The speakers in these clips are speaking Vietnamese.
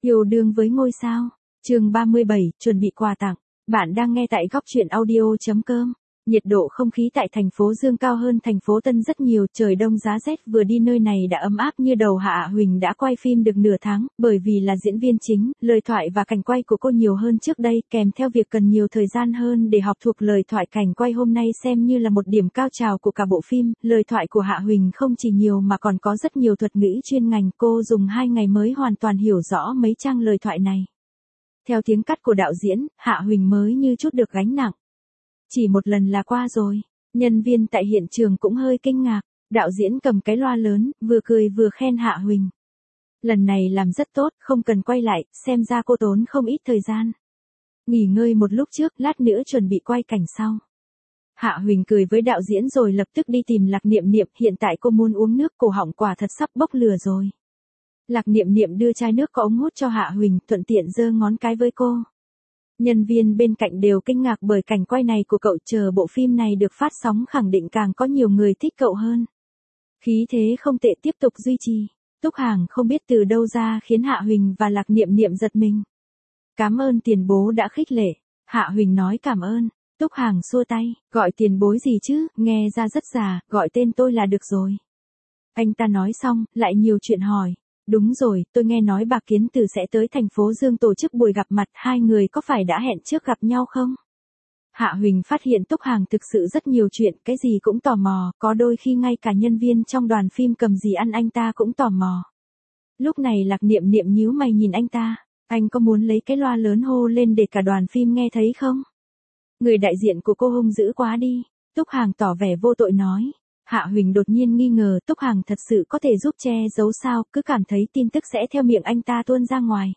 Yêu đương với ngôi sao. Chương 37, chuẩn bị quà tặng. Bạn đang nghe tại góc truyện audio.com. Nhiệt độ không khí tại thành phố Dương cao hơn thành phố Tân rất nhiều, trời đông giá rét, vừa đi nơi này đã ấm áp như đầu. Hạ Huỳnh đã quay phim được nửa tháng, bởi vì là diễn viên chính, lời thoại và cảnh quay của cô nhiều hơn trước đây, kèm theo việc cần nhiều thời gian hơn để học thuộc lời thoại. Cảnh quay hôm nay xem như là một điểm cao trào của cả bộ phim, lời thoại của Hạ Huỳnh không chỉ nhiều mà còn có rất nhiều thuật ngữ chuyên ngành, cô dùng 2 ngày mới hoàn toàn hiểu rõ mấy trang lời thoại này. Theo tiếng cắt của đạo diễn, Hạ Huỳnh mới như chút được gánh nặng. Chỉ một lần là qua rồi, nhân viên tại hiện trường cũng hơi kinh ngạc, đạo diễn cầm cái loa lớn, vừa cười vừa khen Hạ Huỳnh. Lần này làm rất tốt, không cần quay lại, xem ra cô tốn không ít thời gian. Nghỉ ngơi một lúc trước, lát nữa chuẩn bị quay cảnh sau. Hạ Huỳnh cười với đạo diễn rồi lập tức đi tìm Lạc Niệm Niệm, hiện tại cô muốn uống nước, cổ họng quả thật sắp bốc lửa rồi. Lạc Niệm Niệm đưa chai nước có ống hút cho Hạ Huỳnh, thuận tiện giơ ngón cái với cô. Nhân viên bên cạnh đều kinh ngạc bởi cảnh quay này của cậu, chờ bộ phim này được phát sóng khẳng định càng có nhiều người thích cậu hơn. Khí thế không tệ tiếp tục duy trì. Túc Hàng không biết từ đâu ra khiến Hạ Huỳnh và Lạc Niệm Niệm giật mình. Cảm ơn tiền bố đã khích lệ. Hạ Huỳnh nói cảm ơn. Túc Hàng xua tay, gọi tiền bối gì chứ, nghe ra rất già, gọi tên tôi là được rồi. Anh ta nói xong, lại nhiều chuyện hỏi. Đúng rồi, tôi nghe nói bà Kiến Từ sẽ tới thành phố Dương tổ chức buổi gặp mặt, hai người có phải đã hẹn trước gặp nhau không? Hạ Huỳnh phát hiện Túc Hàng thực sự rất nhiều chuyện, cái gì cũng tò mò, có đôi khi ngay cả nhân viên trong đoàn phim cầm gì ăn anh ta cũng tò mò. Lúc này Lạc Niệm Niệm nhíu mày nhìn anh ta, anh có muốn lấy cái loa lớn hô lên để cả đoàn phim nghe thấy không? Người đại diện của cô hung dữ quá đi, Túc Hàng tỏ vẻ vô tội nói. Hạ Huỳnh đột nhiên nghi ngờ Túc Hàng thật sự có thể giúp che giấu sao, cứ cảm thấy tin tức sẽ theo miệng anh ta tuôn ra ngoài.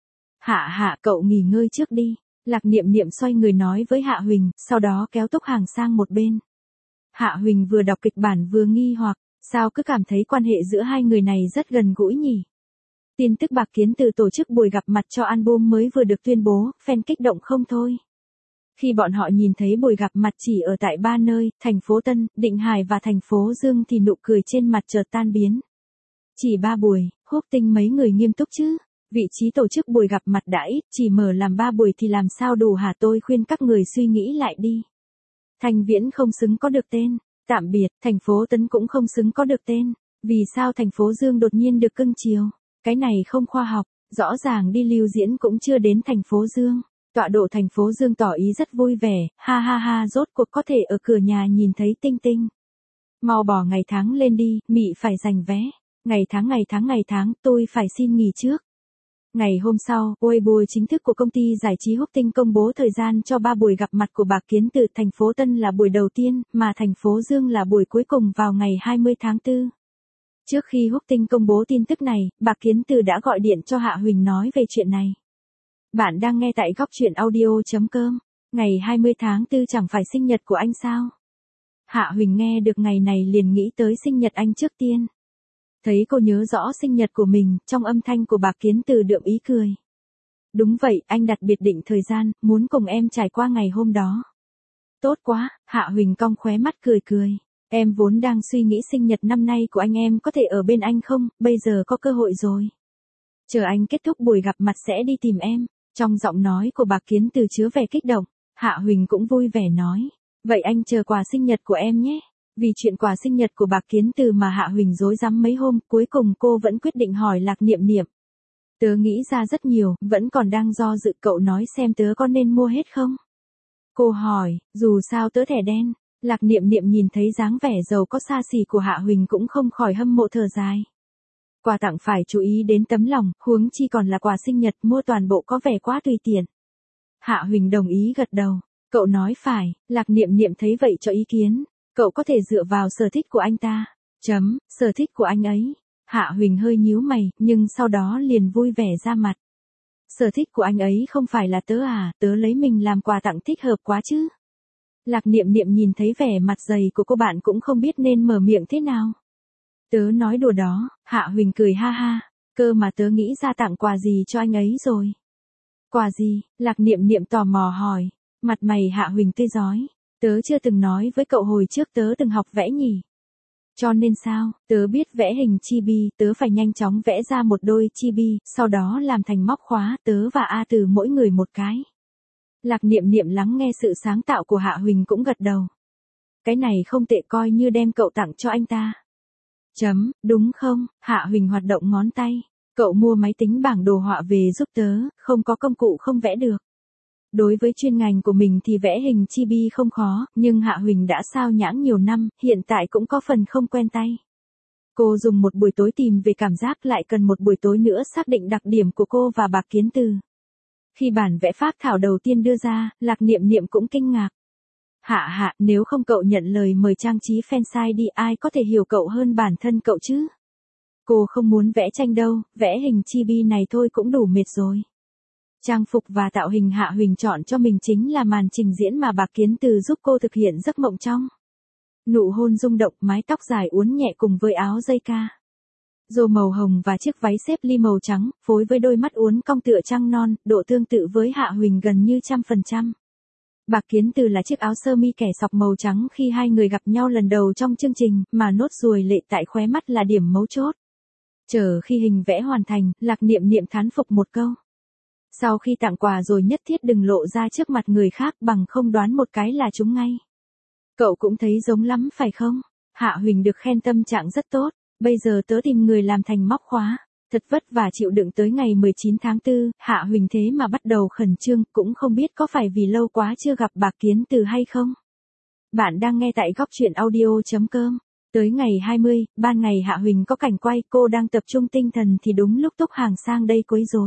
Hạ cậu nghỉ ngơi trước đi. Lạc Niệm Niệm xoay người nói với Hạ Huỳnh, sau đó kéo Túc Hàng sang một bên. Hạ Huỳnh vừa đọc kịch bản vừa nghi hoặc, sao cứ cảm thấy quan hệ giữa hai người này rất gần gũi nhỉ? Tin tức Bạc Kiến Từ tổ chức buổi gặp mặt cho album mới vừa được tuyên bố, fan kích động không thôi. Khi bọn họ nhìn thấy buổi gặp mặt chỉ ở tại 3 nơi, thành phố Tân, Định Hải và thành phố Dương thì nụ cười trên mặt chợt tan biến. Chỉ 3 buổi, Húc Tinh mấy người nghiêm túc chứ? Vị trí tổ chức buổi gặp mặt đã ít, chỉ mở làm 3 buổi thì làm sao đủ hả? Tôi khuyên các người suy nghĩ lại đi. Thành Viễn không xứng có được tên. Tạm biệt, thành phố Tân cũng không xứng có được tên. Vì sao thành phố Dương đột nhiên được cưng chiều? Cái này không khoa học, rõ ràng đi lưu diễn cũng chưa đến thành phố Dương. Tọa độ thành phố Dương tỏ ý rất vui vẻ, ha ha ha, rốt cuộc có thể ở cửa nhà nhìn thấy Tinh Tinh. Mau bỏ ngày tháng lên đi, Mị phải giành vé. Ngày tháng, tôi phải xin nghỉ trước. Ngày hôm sau, Weibo chính thức của công ty giải trí Húc Tinh công bố thời gian cho 3 buổi gặp mặt của Bạc Kiến Từ. Thành phố Tân là buổi đầu tiên, mà thành phố Dương là buổi cuối cùng vào ngày 20 tháng 4. Trước khi Húc Tinh công bố tin tức này, Bạc Kiến Từ đã gọi điện cho Hạ Huỳnh nói về chuyện này. Bạn đang nghe tại góc truyện audio.com. Ngày 20 tháng 4 chẳng phải sinh nhật của anh sao? Hạ Huỳnh nghe được ngày này liền nghĩ tới sinh nhật anh trước tiên. Thấy cô nhớ rõ sinh nhật của mình, trong âm thanh của Bạc Kiến Từ đượm ý cười. Đúng vậy, anh đặt biệt định thời gian, muốn cùng em trải qua ngày hôm đó. Tốt quá, Hạ Huỳnh cong khóe mắt cười cười. Em vốn đang suy nghĩ sinh nhật năm nay của anh em có thể ở bên anh không, bây giờ có cơ hội rồi. Chờ anh kết thúc buổi gặp mặt sẽ đi tìm em. Trong giọng nói của Bạc Kiến Từ chứa vẻ kích động, Hạ Huỳnh cũng vui vẻ nói. Vậy anh chờ quà sinh nhật của em nhé. Vì chuyện quà sinh nhật của Bạc Kiến Từ mà Hạ Huỳnh rối rắm mấy hôm, cuối cùng cô vẫn quyết định hỏi Lạc Niệm Niệm. Tớ nghĩ ra rất nhiều, vẫn còn đang do dự, cậu nói xem tớ có nên mua hết không? Cô hỏi, dù sao tớ thẻ đen. Lạc Niệm Niệm nhìn thấy dáng vẻ giàu có xa xỉ của Hạ Huỳnh cũng không khỏi hâm mộ thở dài. Quà tặng phải chú ý đến tấm lòng, huống chi còn là quà sinh nhật, mua toàn bộ có vẻ quá tùy tiện. Hạ Huỳnh đồng ý gật đầu. Cậu nói phải, Lạc Niệm Niệm thấy vậy cho ý kiến. Cậu có thể dựa vào sở thích của anh ta. Sở thích của anh ấy. Hạ Huỳnh hơi nhíu mày, nhưng sau đó liền vui vẻ ra mặt. Sở thích của anh ấy không phải là tớ à, tớ lấy mình làm quà tặng thích hợp quá chứ. Lạc Niệm Niệm nhìn thấy vẻ mặt dày của cô bạn cũng không biết nên mở miệng thế nào. Tớ nói đùa đó, Hạ Huỳnh cười ha ha, cơ mà tớ nghĩ ra tặng quà gì cho anh ấy rồi. Quà gì? Lạc Niệm Niệm tò mò hỏi, mặt mày Hạ Huỳnh tươi rói. Tớ chưa từng nói với cậu hồi trước tớ từng học vẽ nhỉ. Cho nên sao, tớ biết vẽ hình chibi, tớ phải nhanh chóng vẽ ra một đôi chibi, sau đó làm thành móc khóa, tớ và A Từ mỗi người một cái. Lạc Niệm Niệm lắng nghe sự sáng tạo của Hạ Huỳnh cũng gật đầu. Cái này không tệ, coi như đem cậu tặng cho anh ta. Đúng không? Hạ Huỳnh hoạt động ngón tay. Cậu mua máy tính bảng đồ họa về giúp tớ, không có công cụ không vẽ được. Đối với chuyên ngành của mình thì vẽ hình chibi không khó, nhưng Hạ Huỳnh đã sao nhãng nhiều năm, hiện tại cũng có phần không quen tay. Cô dùng một buổi tối tìm về cảm giác, lại cần một buổi tối nữa xác định đặc điểm của cô và Bạc Kiến Từ. Khi bản vẽ phác thảo đầu tiên đưa ra, Lạc Niệm Niệm cũng kinh ngạc. Hạ, nếu không cậu nhận lời mời trang trí fansite đi, ai có thể hiểu cậu hơn bản thân cậu chứ? Cô không muốn vẽ tranh đâu, vẽ hình chibi này thôi cũng đủ mệt rồi. Trang phục và tạo hình Hạ Huỳnh chọn cho mình chính là màn trình diễn mà Bạc Kiến Từ giúp cô thực hiện giấc mộng trong. Nụ hôn rung động, mái tóc dài uốn nhẹ cùng với áo dây ca. Rô màu hồng và chiếc váy xếp ly màu trắng, phối với đôi mắt uốn cong tựa trăng non, độ tương tự với Hạ Huỳnh gần như 100%. Bạc Kiến Từ là chiếc áo sơ mi kẻ sọc màu trắng khi hai người gặp nhau lần đầu trong chương trình, mà nốt ruồi lệ tại khóe mắt là điểm mấu chốt. Chờ khi hình vẽ hoàn thành, Lạc Niệm Niệm thán phục một câu. Sau khi tặng quà rồi nhất thiết đừng lộ ra trước mặt người khác, bằng không đoán một cái là trúng ngay. Cậu cũng thấy giống lắm phải không? Hạ Huỳnh được khen tâm trạng rất tốt, bây giờ tớ tìm người làm thành móc khóa. Thật vất vả chịu đựng tới ngày 19 tháng 4, Hạ Huỳnh thế mà bắt đầu khẩn trương, cũng không biết có phải vì lâu quá chưa gặp Bạc Kiến Từ hay không. Bạn đang nghe tại góc truyện audio.com. Tới ngày 20, ban ngày Hạ Huỳnh có cảnh quay, cô đang tập trung tinh thần thì đúng lúc Túc Hàng sang đây quấy rối.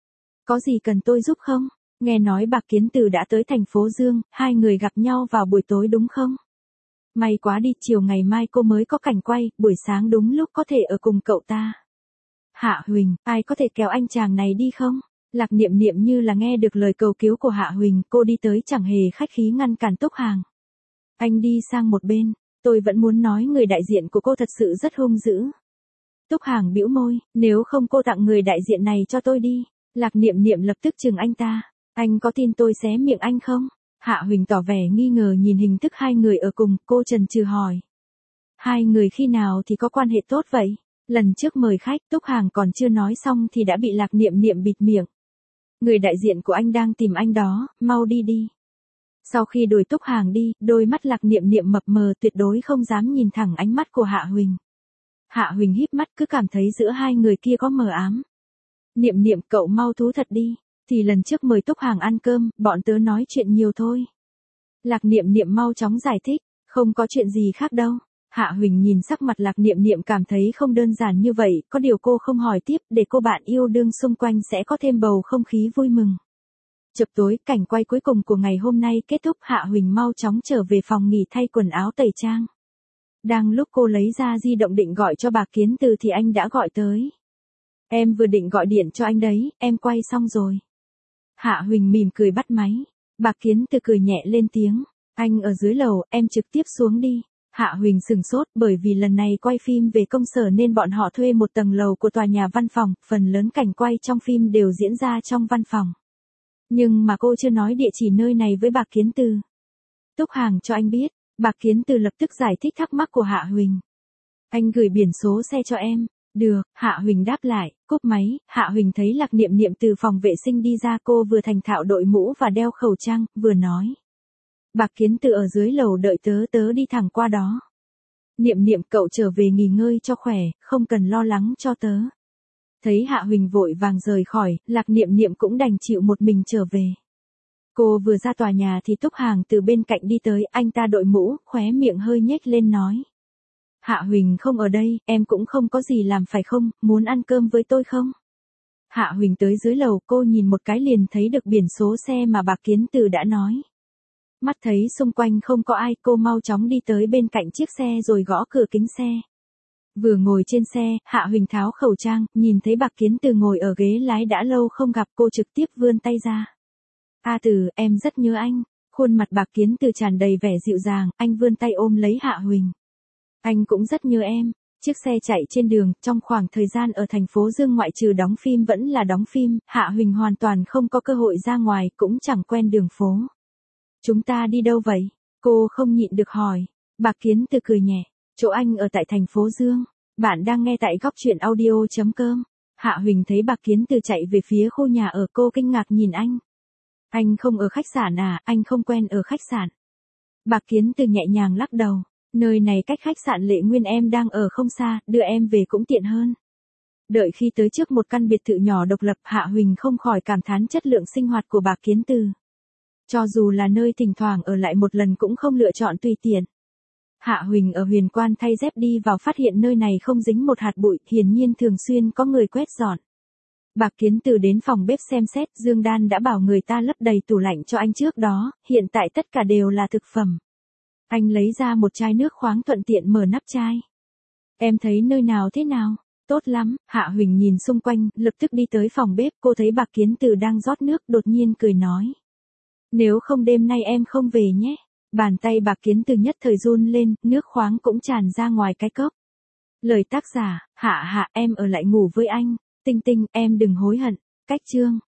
Có gì cần tôi giúp không? Nghe nói Bạc Kiến Từ đã tới thành phố Dương, hai người gặp nhau vào buổi tối đúng không? May quá đi, chiều ngày mai cô mới có cảnh quay, buổi sáng đúng lúc có thể ở cùng cậu ta. Hạ Huỳnh, ai có thể kéo anh chàng này đi không? Lạc Niệm Niệm như là nghe được lời cầu cứu của Hạ Huỳnh, cô đi tới chẳng hề khách khí ngăn cản Túc Hàng. Anh đi sang một bên, tôi vẫn muốn nói người đại diện của cô thật sự rất hung dữ. Túc Hàng bĩu môi, nếu không cô tặng người đại diện này cho tôi đi. Lạc Niệm Niệm lập tức chừng anh ta, anh có tin tôi xé miệng anh không? Hạ Huỳnh tỏ vẻ nghi ngờ nhìn hình thức hai người ở cùng, cô chần chừ hỏi. Hai người khi nào thì có quan hệ tốt vậy? Lần trước mời khách, Túc Hàng còn chưa nói xong thì đã bị Lạc Niệm Niệm bịt miệng. Người đại diện của anh đang tìm anh đó, mau đi đi. Sau khi đuổi Túc Hàng đi, đôi mắt Lạc Niệm Niệm mập mờ tuyệt đối không dám nhìn thẳng ánh mắt của Hạ Huỳnh. Hạ Huỳnh híp mắt cứ cảm thấy giữa hai người kia có mờ ám. Niệm Niệm, cậu mau thú thật đi, thì lần trước mời Túc Hàng ăn cơm, bọn tớ nói chuyện nhiều thôi. Lạc Niệm Niệm mau chóng giải thích, không có chuyện gì khác đâu. Hạ Huỳnh nhìn sắc mặt Lạc Niệm Niệm cảm thấy không đơn giản như vậy, có điều cô không hỏi tiếp để cô bạn yêu đương xung quanh sẽ có thêm bầu không khí vui mừng. Chập tối, cảnh quay cuối cùng của ngày hôm nay kết thúc, Hạ Huỳnh mau chóng trở về phòng nghỉ thay quần áo tẩy trang. Đang lúc cô lấy ra di động định gọi cho Bạc Kiến Từ thì anh đã gọi tới. Em vừa định gọi điện cho anh đấy, em quay xong rồi. Hạ Huỳnh mỉm cười bắt máy. Bạc Kiến Từ cười nhẹ lên tiếng. Anh ở dưới lầu, em trực tiếp xuống đi. Hạ Huỳnh sừng sốt bởi vì lần này quay phim về công sở nên bọn họ thuê một tầng lầu của tòa nhà văn phòng, phần lớn cảnh quay trong phim đều diễn ra trong văn phòng. Nhưng mà cô chưa nói địa chỉ nơi này với Bạc Kiến Từ. Túc Hàng cho anh biết, Bạc Kiến Từ lập tức giải thích thắc mắc của Hạ Huỳnh. Anh gửi biển số xe cho em. Được, Hạ Huỳnh đáp lại, cúp máy, Hạ Huỳnh thấy Lạc Niệm Niệm từ phòng vệ sinh đi ra, cô vừa thành thạo đội mũ và đeo khẩu trang, vừa nói. Bạc Kiến Từ ở dưới lầu đợi tớ đi thẳng qua đó. Niệm Niệm, cậu trở về nghỉ ngơi cho khỏe, không cần lo lắng cho tớ. Thấy Hạ Huỳnh vội vàng rời khỏi, Lạc Niệm Niệm cũng đành chịu một mình trở về. Cô vừa ra tòa nhà thì Túc Hàng từ bên cạnh đi tới, anh ta đội mũ, khóe miệng hơi nhếch lên nói. Hạ Huỳnh không ở đây, em cũng không có gì làm phải không, muốn ăn cơm với tôi không? Hạ Huỳnh tới dưới lầu, cô nhìn một cái liền thấy được biển số xe mà Bạc Kiến Từ đã nói. Mắt thấy xung quanh không có ai, cô mau chóng đi tới bên cạnh chiếc xe rồi gõ cửa kính xe. Vừa ngồi trên xe, Hạ Huỳnh tháo khẩu trang, nhìn thấy Bạc Kiến Từ ngồi ở ghế lái đã lâu không gặp, cô trực tiếp vươn tay ra. A Từ, em rất nhớ anh. Khuôn mặt Bạc Kiến Từ tràn đầy vẻ dịu dàng, anh vươn tay ôm lấy Hạ Huỳnh. Anh cũng rất nhớ em. Chiếc xe chạy trên đường, trong khoảng thời gian ở thành phố Dương ngoại trừ đóng phim vẫn là đóng phim, Hạ Huỳnh hoàn toàn không có cơ hội ra ngoài, cũng chẳng quen đường phố. Chúng ta đi đâu vậy? Cô không nhịn được hỏi. Bạc Kiến Từ cười nhẹ. Chỗ anh ở tại thành phố Dương. Bạn đang nghe tại góc chuyện audio.com. Hạ Huỳnh thấy Bạc Kiến Từ chạy về phía khu nhà ở, cô kinh ngạc nhìn anh. Anh không ở khách sạn à, anh không quen ở khách sạn. Bạc Kiến Từ nhẹ nhàng lắc đầu. Nơi này cách khách sạn Lệ Nguyên em đang ở không xa, đưa em về cũng tiện hơn. Đợi khi tới trước một căn biệt thự nhỏ độc lập, Hạ Huỳnh không khỏi cảm thán chất lượng sinh hoạt của Bạc Kiến Từ. Cho dù là nơi thỉnh thoảng ở lại một lần cũng không lựa chọn tùy tiện. Hạ Huỳnh ở Huyền Quan thay dép đi vào, phát hiện nơi này không dính một hạt bụi, hiển nhiên thường xuyên có người quét dọn. Bạc Kiến Từ đến phòng bếp xem xét, Dương Đan đã bảo người ta lấp đầy tủ lạnh cho anh trước đó, hiện tại tất cả đều là thực phẩm. Anh lấy ra một chai nước khoáng, thuận tiện mở nắp chai. Em thấy nơi nào thế nào? Tốt lắm. Hạ Huỳnh nhìn xung quanh, lập tức đi tới phòng bếp, cô thấy Bạc Kiến Từ đang rót nước, đột nhiên cười nói. Nếu không đêm nay em không về nhé. Bàn tay Bạc Kiến Từ nhất thời run lên, nước khoáng cũng tràn ra ngoài cái cốc. Lời tác giả, Hạ em ở lại ngủ với anh. Tinh Tinh, em đừng hối hận. Cách chương.